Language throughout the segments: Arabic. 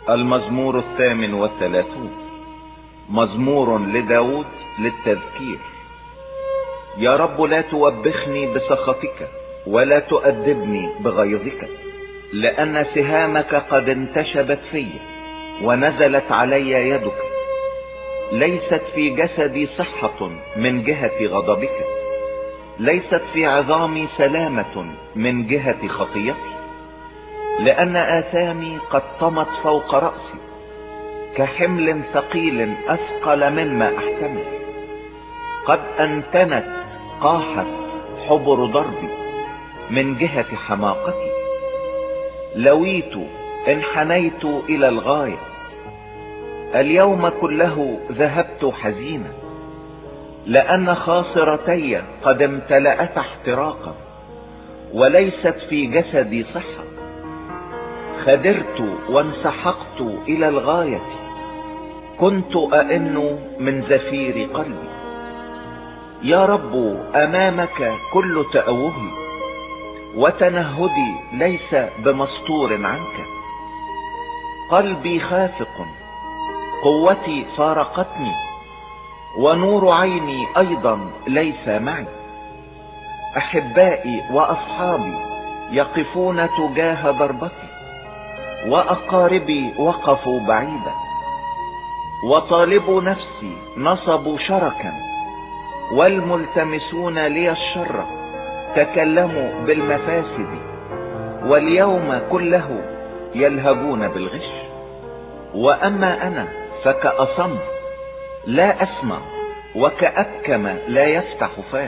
المزمور 38. مزمور لداود للتذكير. يا رب لا توبخني بسخطك ولا تؤدبني بغيظك، لأن سهامك قد انتشبت في ونزلت علي يدك. ليست في جسدي صحة من جهة غضبك، ليست في عظامي سلامة من جهة خطيتي، لأن آثامي قد طمت فوق رأسي كحمل ثقيل أثقل مما أحتمل. قد أنتنت قاحت حبر ضربي من جهة حماقتي. لويت انحنيت إلى الغاية، اليوم كله ذهبت حزينا، لأن خاصرتي قد امتلأت احتراقا وليست في جسدي صحة. خدرت وانسحقت إلى الغاية، كنت أئن من زفير قلبي. يا رب أمامك كل تأوهي، وتنهدي ليس بمستور عنك. قلبي خافق، قوتي فارقتني، ونور عيني أيضا ليس معي. أحبائي وأصحابي يقفون تجاه ضربتي، وأقاربي وقفوا بعيدا. وطالبوا نفسي نصبوا شركا، والملتمسون لي الشر تكلموا بالمفاسد. واليوم كله يلهبون بالغش. وأما أنا فكأصم لا أسمع، وكأبكم لا يفتح فاه.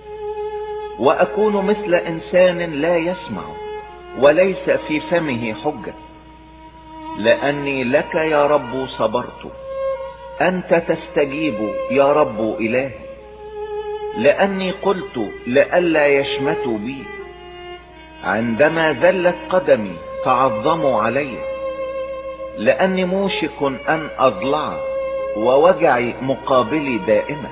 وأكون مثل إنسان لا يسمع وليس في فمه حجة، لأني لك يا رب صبرت. أنت تستجيب يا رب إلهي، لأني قلت لئلا يشمتوا بي. عندما ذلت قدمي تعظموا علي، لأني موشك أن أضلع ووجعي مقابلي دائما.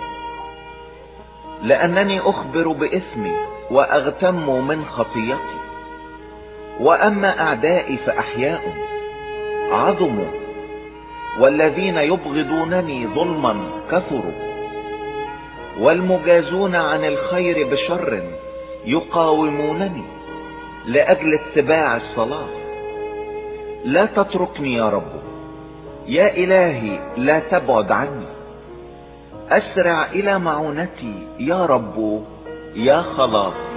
لأنني أخبر بإثمي وأغتم من خطيتي. وأما أعدائي فأحياء عظموا، والذين يبغضونني ظلما كثروا. والمجازون عن الخير بشر يقاومونني لأجل اتباع الصلاح. لا تتركني يا رب، يا إلهي لا تبعد عني. أسرع إلى معونتي يا رب يا خلاص.